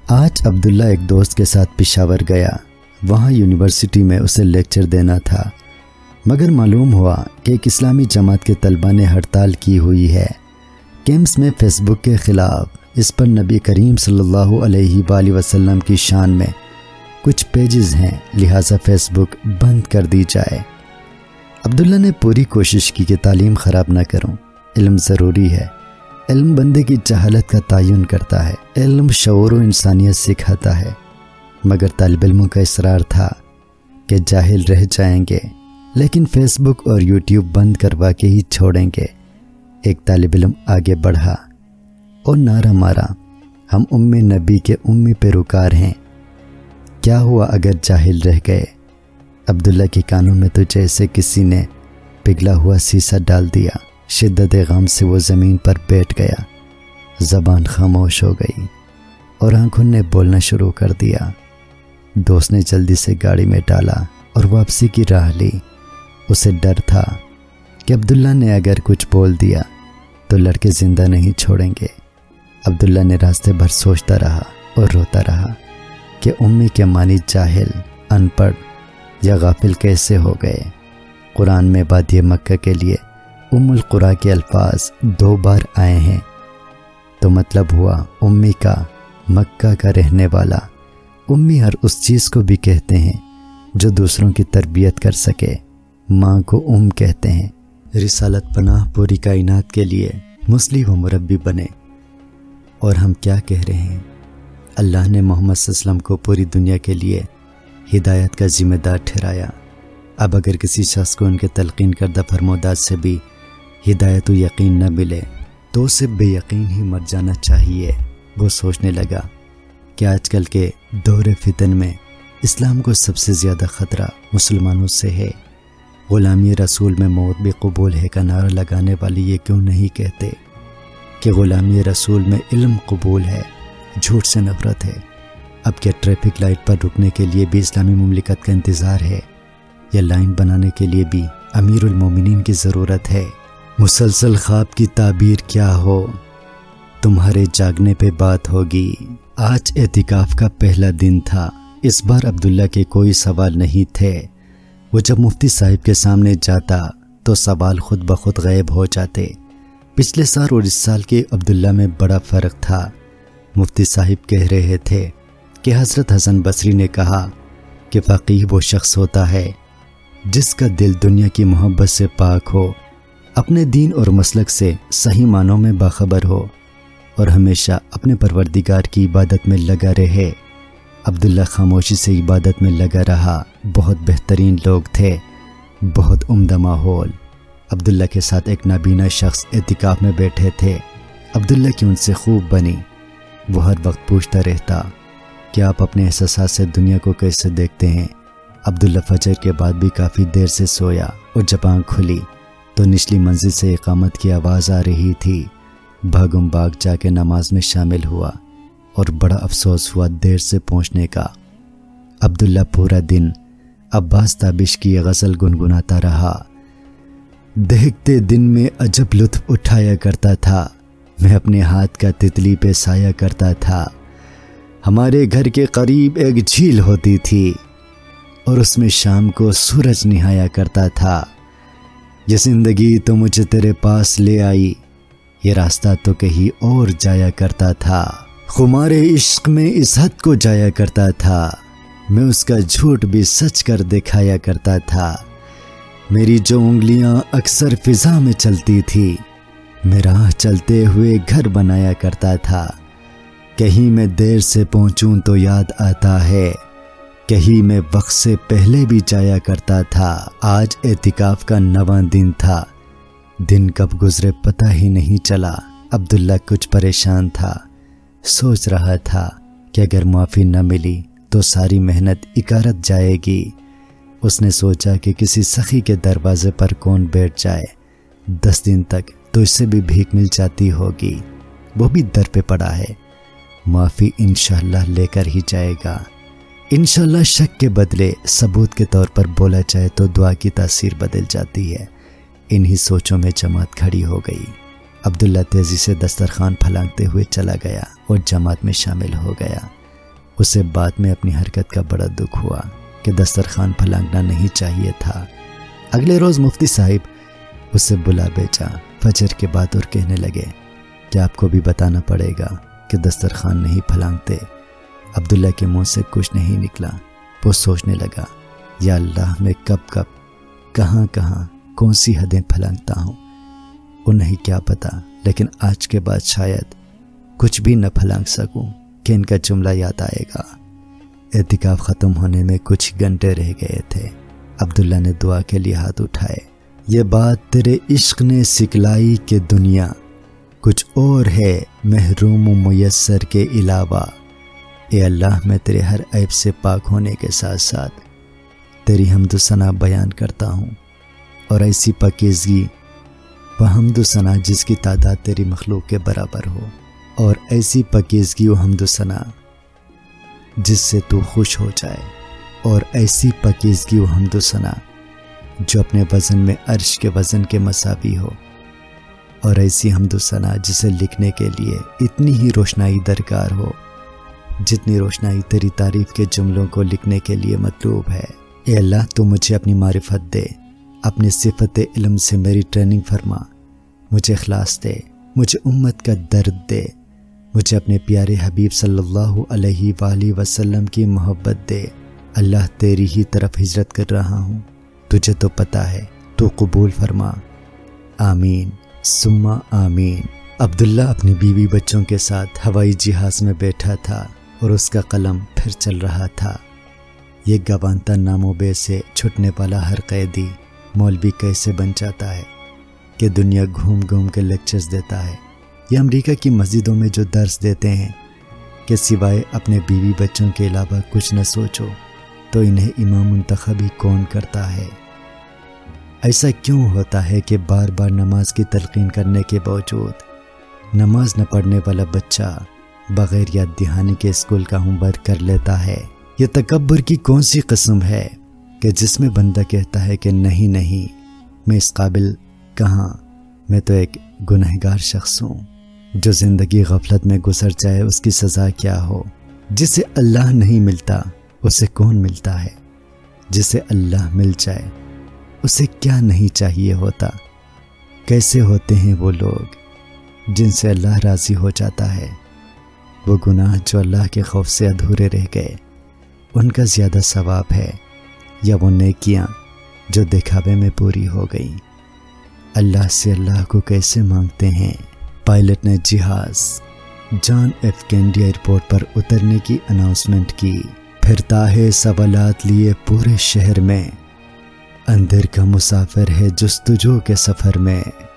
آج عبداللہ ایک دوست کے ساتھ پشاور گیا۔ وہاں یونیورسٹی میں اسے لیکچر دینا تھا، مگر معلوم ہوا کہ ایک اسلامی جماعت کے طلباء نے ہڑتال کی ہوئی ہے کیمپس میں فیس بک کے خلاف۔ اس پر نبی کریم صلی اللہ علیہ وآلہ وسلم کی شان میں کچھ پیجز ہیں، لہٰذا فیس بک بند کر دی جائے۔ عبداللہ نے پوری کوشش کی کہ تعلیم خراب نہ کروں، علم ضروری ہے، علم بندے کی جہالت کا تعین کرتا ہے، علم شعور و انسانیت سکھاتا ہے، مگر طالب علموں کا اصرار تھا کہ جاہل رہ جائیں گے لیکن فیس بک اور یوٹیوب بند کروا کے ہی چھوڑیں گے۔ ایک طالب علم آگے بڑھا اور نعرہ مارا، ہم نبی کے پیروکار ہیں، کیا ہوا اگر جاہل رہ گئے؟ عبداللہ کے کانوں میں تو جیسے کسی نے پگھلا ہوا سیسا ڈال دیا۔ شدت غم سے وہ زمین پر بیٹھ گیا، زبان خاموش ہو گئی اور آنکھوں نے بولنا شروع کر دیا۔ دوست نے جلدی سے گاڑی میں ڈالا اور واپسی کی راہ لی۔ اسے ڈر تھا کہ عبداللہ نے اگر کچھ بول دیا تو لڑکے زندہ نہیں چھوڑیں گے۔ عبداللہ نے راستے بھر سوچتا رہا اور روتا رہا کہ امی کے معنی جاہل، ان پڑھ یا غافل کیسے ہو گئے۔ قرآن میں وادی مکہ کے لیے القریٰ کے الفاظ 2 بار آئے ہیں، تو مطلب ہوا امی کا، مکہ کا رہنے والا۔ امی ہر اس چیز کو بھی کہتے ہیں جو دوسروں کی تربیت کر سکے، ماں کو کہتے ہیں۔ رسالت پناہ پوری کائنات کے لیے مصلح و مربی بنے۔ اور ہم کیا کہہ رہے ہیں؟ اللہ نے محمد صلی اللہ علیہ وسلم کو پوری دنیا کے لیے ہدایت کا ذمہ دار ٹھہرایا۔ اب اگر کسی شخص کو ان کے تلقین کردہ فرمودات سے بھی ہدایت و یقین نہ ملے تو اسے بے یقین ہی مر جانا چاہیے۔ وہ سوچنے لگا کہ آج کل کے دور فتن میں اسلام کو سب سے زیادہ خطرہ مسلمانوں سے ہے۔ غلامی رسول میں موت بھی قبول ہے کا نعرہ لگانے والے یہ کیوں نہیں کہتے کہ غلامی رسول میں علم قبول ہے، جھوٹ سے نفرت ہے؟ اب کیا ٹریفک لائٹ پر رکنے کے لیے بھی اسلامی مملکت کا انتظار ہے، یا لائن بنانے کے لیے بھی امیر المومنین کی ضرورت ہے؟ مسلسل خواب کی تعبیر کیا ہو، تمہارے جاگنے پہ بات ہوگی۔ آج اعتکاف کا پہلا دن تھا۔ اس بار عبداللہ کے کوئی سوال نہیں تھے۔ وہ جب مفتی صاحب کے سامنے جاتا تو سوال خود بخود غائب ہو جاتے۔ پچھلے سال اور اس سال کے عبداللہ میں بڑا فرق تھا۔ مفتی صاحب کہہ رہے تھے کہ حضرت حسن بصری نے کہا کہ فقیہ وہ شخص ہوتا ہے جس کا دل دنیا کی محبت سے پاک ہو، اپنے دین اور مسلک سے صحیح معنوں میں باخبر ہو اور ہمیشہ اپنے پروردگار کی عبادت میں لگا رہے۔ عبداللہ خاموشی سے عبادت میں لگا رہا۔ بہت بہترین لوگ تھے، بہت عمدہ ماحول۔ عبداللہ کے ساتھ ایک نابینا شخص اعتکاف میں بیٹھے تھے۔ عبداللہ کی ان سے خوب بنی۔ وہ ہر وقت پوچھتا رہتا کہ آپ اپنے احساسات سے دنیا کو کیسے دیکھتے ہیں؟ عبداللہ فجر کے بعد بھی کافی دیر سے سویا اور جب آنکھ کھلی تو نچلی منزل سے اقامت کی آواز آ رہی تھی۔ بھاگم بھاگ جا کے نماز میں شامل ہوا اور بڑا افسوس ہوا دیر سے پہنچنے کا۔ عبداللہ پورا دن عباس تابش کی غزل گنگناتا رہا۔ دیکھتے دن میں عجب لطف اٹھایا کرتا تھا، میں اپنے ہاتھ کا تتلی پہ سایہ کرتا تھا۔ ہمارے گھر کے قریب ایک جھیل ہوتی تھی اور اس میں شام کو سورج نہایا کرتا تھا۔ یہ زندگی تو مجھے تیرے پاس لے آئی، یہ راستہ تو کہیں اور جایا کرتا تھا۔ خمار عشق میں اس حد کو جایا کرتا تھا، میں اس کا جھوٹ بھی سچ کر دکھایا کرتا تھا۔ میری جو انگلیاں اکثر فضا میں چلتی تھی، میں راہ چلتے ہوئے گھر بنایا کرتا تھا۔ کہیں میں دیر سے پہنچوں تو یاد آتا ہے، کہیں میں وقت سے پہلے بھی جایا کرتا تھا۔ آج اعتکاف کا 9واں دن تھا۔ دن کب گزرے پتہ ہی نہیں چلا۔ عبداللہ کچھ پریشان تھا، سوچ رہا تھا کہ اگر معافی نہ ملی تو ساری محنت اکارت جائے گی۔ اس نے سوچا کہ کسی سخی کے دروازے پر کون بیٹھ جائے، 10 دن تک تو اس سے بھی بھیک مل جاتی ہوگی، وہ بھی در پہ پڑا ہے۔ معافی انشاءاللہ لے کر ہی جائے گا۔ انشاءاللہ شک کے بدلے ثبوت کے طور پر بولا جائے تو دعا کی تاثیر بدل جاتی ہے۔ انہی سوچوں میں جماعت کھڑی ہو گئی۔ عبداللہ تیزی سے دسترخوان پھلانگتے ہوئے چلا گیا اور جماعت میں شامل ہو گیا۔ اسے بعد میں اپنی حرکت کا بڑا دکھ ہوا کہ دسترخوان پھلانگنا نہیں چاہیے تھا۔ اگلے روز مفتی صاحب اسے بلا بھیجا فجر کے بعد اور کہنے لگے کہ آپ کو بھی بتانا پڑے گا کہ دسترخوان نہیں پھلانگتے۔ عبداللہ کے منہ سے کچھ نہیں نکلا۔ وہ سوچنے لگا، یا اللہ میں کب کب کہاں کہاں کون سی حدیں پھلانگتا ہوں، انہیں کیا پتا، لیکن آج کے بعد شاید کچھ بھی نہ پھلانگ سکوں کہ ان کا جملہ یاد آئے گا۔ اعتکاف ختم ہونے میں کچھ گھنٹے رہ گئے تھے۔ عبداللہ نے دعا کے لیے ہاتھ اٹھائے۔ یہ بات تیرے عشق نے سکھلائی کہ دنیا کچھ اور ہے محروم و میسر کے علاوہ۔ اے اللہ، میں تیرے ہر عیب سے پاک ہونے کے ساتھ ساتھ تیری حمد و ثنا بیان کرتا ہوں، اور ایسی پاکیزگی و حمد و ثنا جس کی تعداد تیری مخلوق کے برابر ہو، اور ایسی پاکیزگی و حمد و ثنا جس سے تو خوش ہو جائے، اور ایسی پاکیزگی و حمد و ثنا جو اپنے وزن میں عرش کے وزن کے مساوی ہو، اور ایسی حمد و ثنا جسے لکھنے کے لیے اتنی ہی روشنائی درکار ہو جتنی روشنائی تیری تعریف کے جملوں کو لکھنے کے لیے مطلوب ہے۔ اے اللہ، تو مجھے اپنی معرفت دے، اپنی صفت علم سے میری ٹریننگ فرما، مجھے اخلاص دے، مجھے امت کا درد دے، مجھے اپنے پیارے حبیب صلی اللہ علیہ وآلہ وسلم کی محبت دے۔ اللہ، تیری ہی طرف ہجرت کر رہا ہوں، تجھے تو پتہ ہے، تو قبول فرما، آمین ثم آمین۔ عبداللہ اپنی بیوی بچوں کے ساتھ ہوائی جہاز میں بیٹھا تھا اور اس کا قلم پھر چل رہا تھا۔ یہ گوانتا ناموبے سے چھٹنے والا ہر قیدی مولوی کیسے بن جاتا ہے کہ دنیا گھوم گھوم کے لیکچرز دیتا ہے۔ یہ امریکہ کی مسجدوں میں جو درس دیتے ہیں کہ سوائے اپنے بیوی بچوں کے علاوہ کچھ نہ سوچو، تو انہیں امام منتخب ہی کون کرتا ہے؟ ایسا کیوں ہوتا ہے کہ بار بار نماز کی تلقین کرنے کے باوجود نماز نہ پڑھنے والا بچہ بغیر یاد دہانی کے اسکول کا ہوم ورک کر لیتا ہے؟ یہ تکبر کی کون سی قسم ہے کہ جس میں بندہ کہتا ہے کہ نہیں نہیں، میں اس قابل کہاں، میں تو ایک گنہگار شخص ہوں۔ جو زندگی غفلت میں گزر جائے اس کی سزا کیا ہو؟ جسے اللہ نہیں ملتا اسے کون ملتا ہے؟ جسے اللہ مل جائے اسے کیا نہیں چاہیے ہوتا؟ کیسے ہوتے ہیں وہ لوگ جن سے اللہ راضی ہو جاتا ہے؟ وہ گناہ جو اللہ کے خوف سے ادھورے رہ گئے، ان کا زیادہ ثواب ہے، یا وہ نیکیاں جو دکھاوے میں پوری ہو گئیں؟ اللہ سے اللہ کو کیسے مانگتے ہیں؟ پائلٹ نے جہاز جان ایف کینڈی ایئرپورٹ پر اترنے کی اناؤنسمنٹ کی۔ پھرتا ہے سوالات لیے پورے شہر میں، اندر کا مسافر ہے جستجو کے سفر میں۔